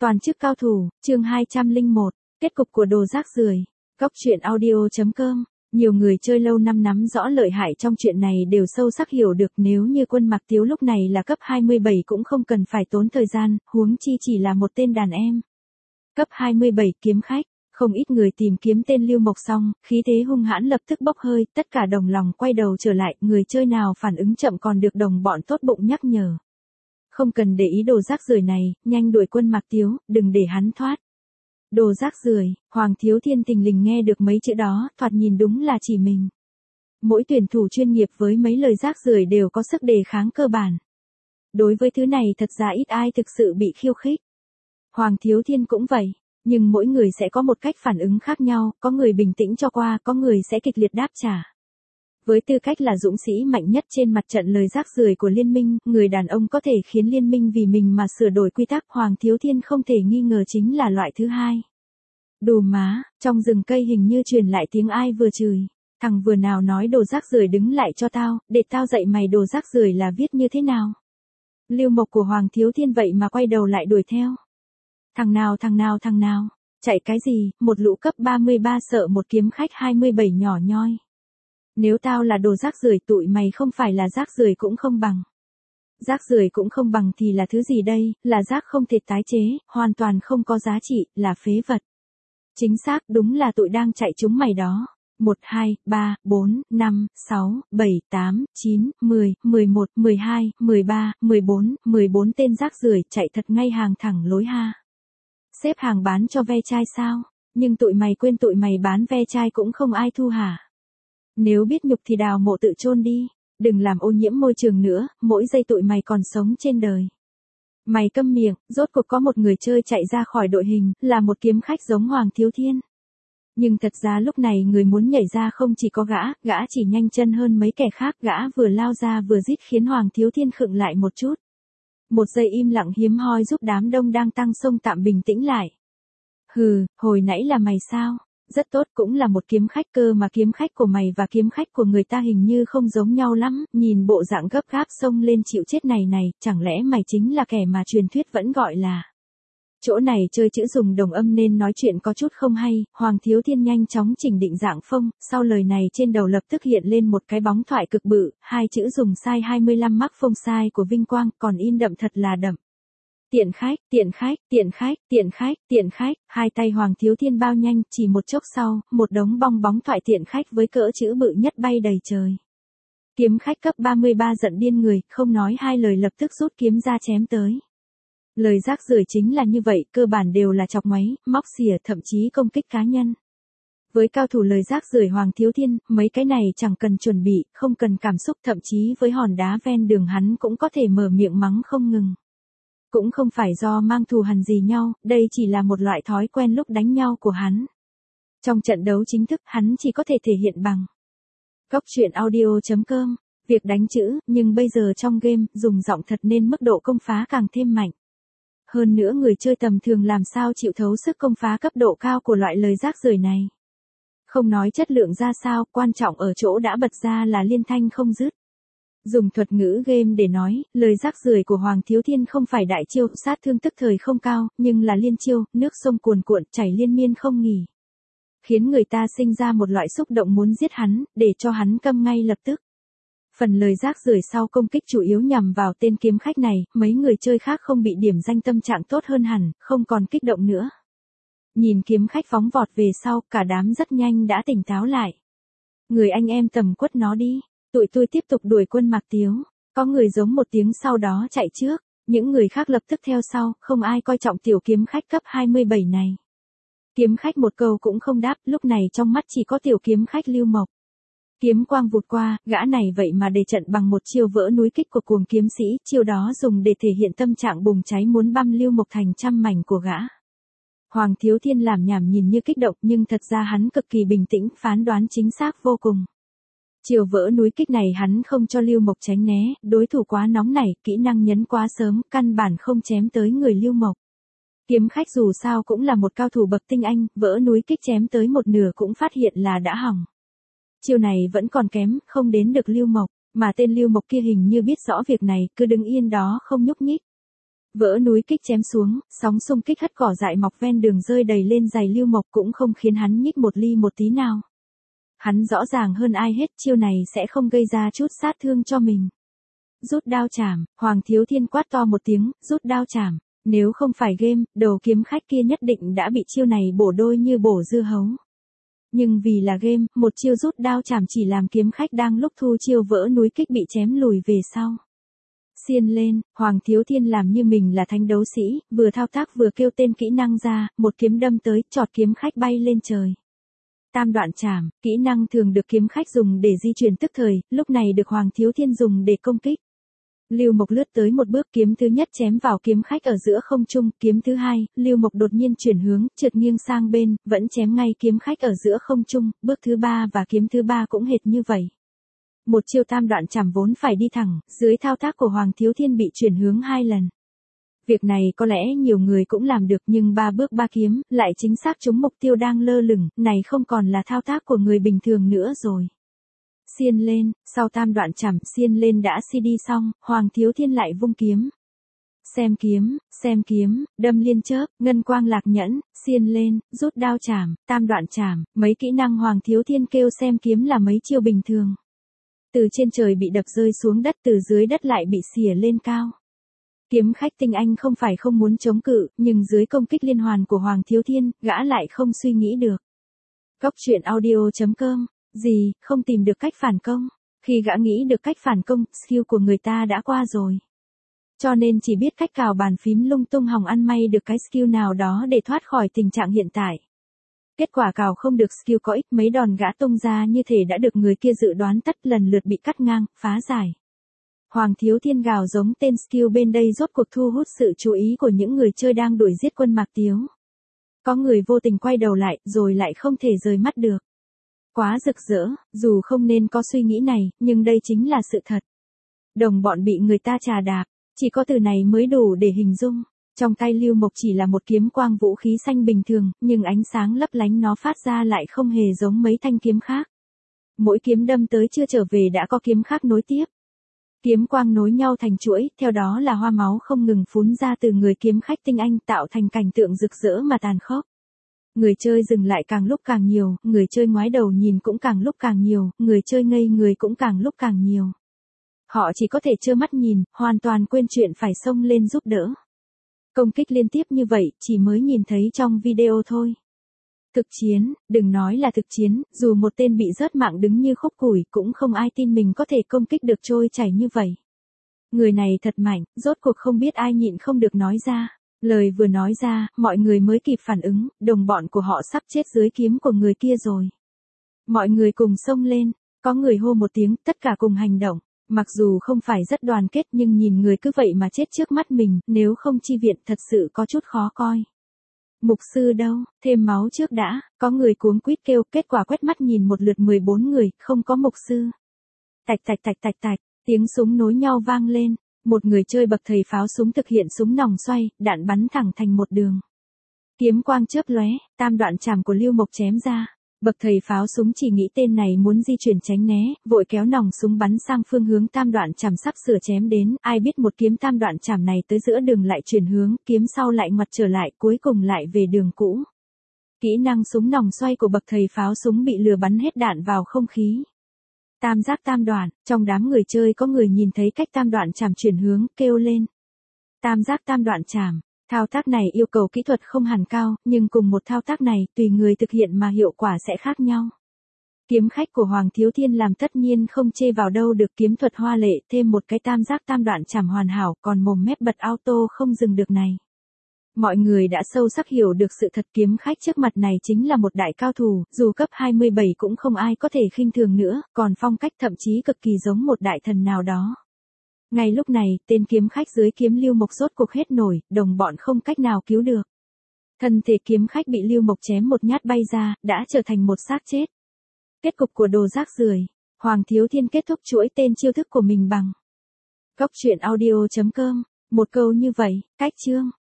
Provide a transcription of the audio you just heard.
Toàn chức cao thủ, chương 201, kết cục của đồ rác rưởi. Góc truyện audio.com. Nhiều người chơi lâu năm nắm rõ lợi hại trong chuyện này đều sâu sắc hiểu được nếu như Quân Mạc Tiếu lúc này là cấp 27 cũng không cần phải tốn thời gian, huống chi chỉ là một tên đàn em. Cấp 27 kiếm khách, không ít người tìm kiếm tên Lưu Mộc xong, khí thế hung hãn lập tức bốc hơi, tất cả đồng lòng quay đầu trở lại, người chơi nào phản ứng chậm còn được đồng bọn tốt bụng nhắc nhở. Không cần để ý đồ rác rưởi này, nhanh đuổi Quân Mạc Tiếu, đừng để hắn thoát. Đồ rác rưởi, Hoàng Thiếu Thiên tình lình nghe được mấy chữ đó, thoạt nhìn đúng là chỉ mình. Mỗi tuyển thủ chuyên nghiệp với mấy lời rác rưởi đều có sức đề kháng cơ bản. Đối với thứ này thật ra ít ai thực sự bị khiêu khích. Hoàng Thiếu Thiên cũng vậy, nhưng mỗi người sẽ có một cách phản ứng khác nhau, có người bình tĩnh cho qua, có người sẽ kịch liệt đáp trả. Với tư cách là dũng sĩ mạnh nhất trên mặt trận lời rác rưởi của liên minh, người đàn ông có thể khiến liên minh vì mình mà sửa đổi quy tắc, Hoàng Thiếu Thiên không thể nghi ngờ chính là loại thứ hai. Đù má, trong rừng cây hình như truyền lại tiếng ai vừa chửi. Thằng vừa nào nói đồ rác rưởi đứng lại cho tao, để tao dạy mày đồ rác rưởi là viết như thế nào. Lưu Mộc của Hoàng Thiếu Thiên vậy mà quay đầu lại đuổi theo. Thằng nào, chạy cái gì, một lũ cấp 33 sợ một kiếm khách 27 nhỏ nhoi. Nếu tao là đồ rác rưởi tụi mày không phải là rác rưởi cũng không bằng. Rác rưởi cũng không bằng thì là thứ gì đây, là rác không thể tái chế, hoàn toàn không có giá trị, là phế vật. Chính xác, đúng là tụi đang chạy chúng mày đó. 1, 2, 3, 4, 5, 6, 7, 8, 9, 10, 11, 12, 13, 14 tên rác rưởi chạy thật ngay hàng thẳng lối ha. Xếp hàng bán cho ve chai sao? Nhưng tụi mày quên tụi mày bán ve chai cũng không ai thu hả? Nếu biết nhục thì đào mộ tự chôn đi, đừng làm ô nhiễm môi trường nữa, mỗi giây tụi mày còn sống trên đời. Mày câm miệng, rốt cuộc có một người chơi chạy ra khỏi đội hình, là một kiếm khách giống Hoàng Thiếu Thiên. Nhưng thật ra lúc này người muốn nhảy ra không chỉ có gã chỉ nhanh chân hơn mấy kẻ khác, gã vừa lao ra vừa rít khiến Hoàng Thiếu Thiên khựng lại một chút. Một giây im lặng hiếm hoi giúp đám đông đang tăng xông tạm bình tĩnh lại. Hừ, hồi nãy là mày sao? Rất tốt, cũng là một kiếm khách cơ mà kiếm khách của mày và kiếm khách của người ta hình như không giống nhau lắm, nhìn bộ dạng gấp gáp xông lên chịu chết này, chẳng lẽ mày chính là kẻ mà truyền thuyết vẫn gọi là. Chỗ này chơi chữ dùng đồng âm nên nói chuyện có chút không hay, Hoàng Thiếu Thiên nhanh chóng chỉnh định dạng phông, sau lời này trên đầu lập tức hiện lên một cái bóng thoại cực bự, hai chữ dùng sai 25 mắc phông sai của Vinh Quang, còn in đậm thật là đậm. Tiện khách, hai tay Hoàng Thiếu Thiên bao nhanh, chỉ một chốc sau, một đống bong thoại tiện khách với cỡ chữ bự nhất bay đầy trời. Kiếm khách cấp 33 giận điên người, không nói hai lời lập tức rút kiếm ra chém tới. Lời rác rưởi chính là như vậy, cơ bản đều là chọc ngoáy, móc xỉa, thậm chí công kích cá nhân. Với cao thủ lời rác rưởi Hoàng Thiếu Thiên, mấy cái này chẳng cần chuẩn bị, không cần cảm xúc, thậm chí với hòn đá ven đường hắn cũng có thể mở miệng mắng không ngừng. Cũng không phải do mang thù hằn gì nhau, đây chỉ là một loại thói quen lúc đánh nhau của hắn. Trong trận đấu chính thức, hắn chỉ có thể thể hiện bằng góc truyện audio.com, việc đánh chữ, nhưng bây giờ trong game, dùng giọng thật nên mức độ công phá càng thêm mạnh. Hơn nữa người chơi tầm thường làm sao chịu thấu sức công phá cấp độ cao của loại lời rác rưởi này. Không nói chất lượng ra sao, quan trọng ở chỗ đã bật ra là liên thanh không dứt. Dùng thuật ngữ game để nói, lời rác rưởi của Hoàng Thiếu Thiên không phải đại chiêu, sát thương tức thời không cao, nhưng là liên chiêu, nước sông cuồn cuộn, chảy liên miên không nghỉ. Khiến người ta sinh ra một loại xúc động muốn giết hắn, để cho hắn câm ngay lập tức. Phần lời rác rưởi sau công kích chủ yếu nhằm vào tên kiếm khách này, mấy người chơi khác không bị điểm danh tâm trạng tốt hơn hẳn, không còn kích động nữa. Nhìn kiếm khách phóng vọt về sau, cả đám rất nhanh đã tỉnh táo lại. Người anh em tầm quất nó đi. Tụi tôi tiếp tục đuổi Quân Mạc Tiếu. Có người giống một tiếng sau đó chạy trước, những người khác lập tức theo sau, không ai coi trọng tiểu kiếm khách cấp 27 này. Kiếm khách một câu cũng không đáp, lúc này trong mắt chỉ có tiểu kiếm khách Lưu Mộc. Kiếm quang vụt qua, gã này vậy mà để trận bằng một chiêu vỡ núi kích của cuồng kiếm sĩ, chiêu đó dùng để thể hiện tâm trạng bùng cháy muốn băm Lưu Mộc thành trăm mảnh của gã. Hoàng Thiếu Thiên làm nhảm nhìn như kích động nhưng thật ra hắn cực kỳ bình tĩnh, phán đoán chính xác vô cùng. Chiều vỡ núi kích này hắn không cho Lưu Mộc tránh né, đối thủ quá nóng nảy, kỹ năng nhấn quá sớm, căn bản không chém tới người Lưu Mộc. Kiếm khách dù sao cũng là một cao thủ bậc tinh anh, vỡ núi kích chém tới một nửa cũng phát hiện là đã hỏng. Chiêu này vẫn còn kém, không đến được Lưu Mộc, mà tên Lưu Mộc kia hình như biết rõ việc này, cứ đứng yên đó không nhúc nhích. Vỡ núi kích chém xuống, sóng xung kích hất cỏ dại mọc ven đường rơi đầy lên giày Lưu Mộc cũng không khiến hắn nhích một ly một tí nào. Hắn rõ ràng hơn ai hết chiêu này sẽ không gây ra chút sát thương cho mình. Rút đao chảm, Hoàng Thiếu Thiên quát to một tiếng, rút đao chảm. Nếu không phải game, đầu kiếm khách kia nhất định đã bị chiêu này bổ đôi như bổ dưa hấu. Nhưng vì là game, một chiêu rút đao chảm chỉ làm kiếm khách đang lúc thu chiêu vỡ núi kích bị chém lùi về sau. Xiên lên, Hoàng Thiếu Thiên làm như mình là thánh đấu sĩ, vừa thao tác vừa kêu tên kỹ năng ra, một kiếm đâm tới, chọt kiếm khách bay lên trời. Tam đoạn chảm, kỹ năng thường được kiếm khách dùng để di chuyển tức thời, lúc này được Hoàng Thiếu Thiên dùng để công kích. Lưu Mộc lướt tới một bước, kiếm thứ nhất chém vào kiếm khách ở giữa không trung, kiếm thứ hai, Lưu Mộc đột nhiên chuyển hướng, trượt nghiêng sang bên, vẫn chém ngay kiếm khách ở giữa không trung, bước thứ ba và kiếm thứ ba cũng hệt như vậy. Một chiêu tam đoạn chảm vốn phải đi thẳng, dưới thao tác của Hoàng Thiếu Thiên bị chuyển hướng 2 lần. Việc này có lẽ nhiều người cũng làm được nhưng 3 bước 3 kiếm, lại chính xác trúng mục tiêu đang lơ lửng, này không còn là thao tác của người bình thường nữa rồi. Xiên lên, sau tam đoạn chảm xiên lên đã CD xong, Hoàng Thiếu Thiên lại vung kiếm. Xem kiếm, đâm liên chớp, ngân quang lạc nhẫn, xiên lên, rút đao chảm, tam đoạn chảm, mấy kỹ năng Hoàng Thiếu Thiên kêu xem kiếm là mấy chiêu bình thường. Từ trên trời bị đập rơi xuống đất, từ dưới đất lại bị xỉa lên cao. Kiếm khách tinh anh không phải không muốn chống cự, nhưng dưới công kích liên hoàn của Hoàng Thiếu Thiên, gã lại không suy nghĩ được. Góc truyện audio.com, gì, không tìm được cách phản công. Khi gã nghĩ được cách phản công, skill của người ta đã qua rồi. Cho nên chỉ biết cách cào bàn phím lung tung hòng ăn may được cái skill nào đó để thoát khỏi tình trạng hiện tại. Kết quả cào không được skill có ích, mấy đòn gã tung ra như thể đã được người kia dự đoán tất, lần lượt bị cắt ngang, phá giải. Hoàng Thiếu Thiên gào giống tên skill bên đây rốt cuộc thu hút sự chú ý của những người chơi đang đuổi giết quân Mạc Tiếu. Có người vô tình quay đầu lại, rồi lại không thể rời mắt được. Quá rực rỡ, dù không nên có suy nghĩ này, nhưng đây chính là sự thật. Đồng bọn bị người ta chà đạp, chỉ có từ này mới đủ để hình dung. Trong tay Lưu Mộc chỉ là một kiếm quang vũ khí xanh bình thường, nhưng ánh sáng lấp lánh nó phát ra lại không hề giống mấy thanh kiếm khác. Mỗi kiếm đâm tới chưa trở về đã có kiếm khác nối tiếp. Kiếm quang nối nhau thành chuỗi, theo đó là hoa máu không ngừng phún ra từ người kiếm khách tinh anh, tạo thành cảnh tượng rực rỡ mà tàn khốc. Người chơi dừng lại càng lúc càng nhiều, người chơi ngoái đầu nhìn cũng càng lúc càng nhiều, người chơi ngây người cũng càng lúc càng nhiều. Họ chỉ có thể trơ mắt nhìn, hoàn toàn quên chuyện phải xông lên giúp đỡ. Công kích liên tiếp như vậy, chỉ mới nhìn thấy trong video thôi. Thực chiến, đừng nói là thực chiến, dù một tên bị rớt mạng đứng như khúc củi, cũng không ai tin mình có thể công kích được trôi chảy như vậy. Người này thật mạnh, rốt cuộc không biết ai nhịn không được nói ra. Lời vừa nói ra, mọi người mới kịp phản ứng, đồng bọn của họ sắp chết dưới kiếm của người kia rồi. Mọi người cùng xông lên, có người hô một tiếng, tất cả cùng hành động. Mặc dù không phải rất đoàn kết nhưng nhìn người cứ vậy mà chết trước mắt mình, nếu không chi viện thật sự có chút khó coi. Mục sư đâu, thêm máu trước đã, có người cuống quýt kêu, kết quả quét mắt nhìn một lượt 14 người, không có mục sư. Tạch tạch tạch tạch tạch, tiếng súng nối nhau vang lên, một người chơi bậc thầy pháo súng thực hiện súng nòng xoay, đạn bắn thẳng thành một đường. Kiếm quang chớp lóe, tam đoạn chảm của Lưu Mộc chém ra. Bậc thầy pháo súng chỉ nghĩ tên này muốn di chuyển tránh né, vội kéo nòng súng bắn sang phương hướng tam đoạn chảm sắp sửa chém đến, ai biết một kiếm tam đoạn chảm này tới giữa đường lại chuyển hướng, kiếm sau lại ngoặt trở lại, cuối cùng lại về đường cũ. Kỹ năng súng nòng xoay của bậc thầy pháo súng bị lừa bắn hết đạn vào không khí. Tam giác tam đoạn, trong đám người chơi có người nhìn thấy cách tam đoạn chảm chuyển hướng, kêu lên. Tam giác tam đoạn chảm. Thao tác này yêu cầu kỹ thuật không hẳn cao, nhưng cùng một thao tác này, tùy người thực hiện mà hiệu quả sẽ khác nhau. Kiếm khách của Hoàng Thiếu Thiên làm tất nhiên không chê vào đâu được, kiếm thuật hoa lệ, thêm một cái tam giác tam đoạn chảm hoàn hảo, còn mồm mép bật auto không dừng được này. Mọi người đã sâu sắc hiểu được sự thật, kiếm khách trước mặt này chính là một đại cao thủ, dù cấp 27 cũng không ai có thể khinh thường nữa, còn phong cách thậm chí cực kỳ giống một đại thần nào đó. Ngay lúc này, tên kiếm khách dưới kiếm Lưu Mộc rốt cuộc hết nổi, đồng bọn không cách nào cứu được. Thân thể kiếm khách bị Lưu Mộc chém một nhát bay ra, đã trở thành một xác chết. Kết cục của đồ rác rưởi, Hoàng Thiếu Thiên kết thúc chuỗi tên chiêu thức của mình bằng. Góc truyện audio.com, một câu như vậy, cách chương.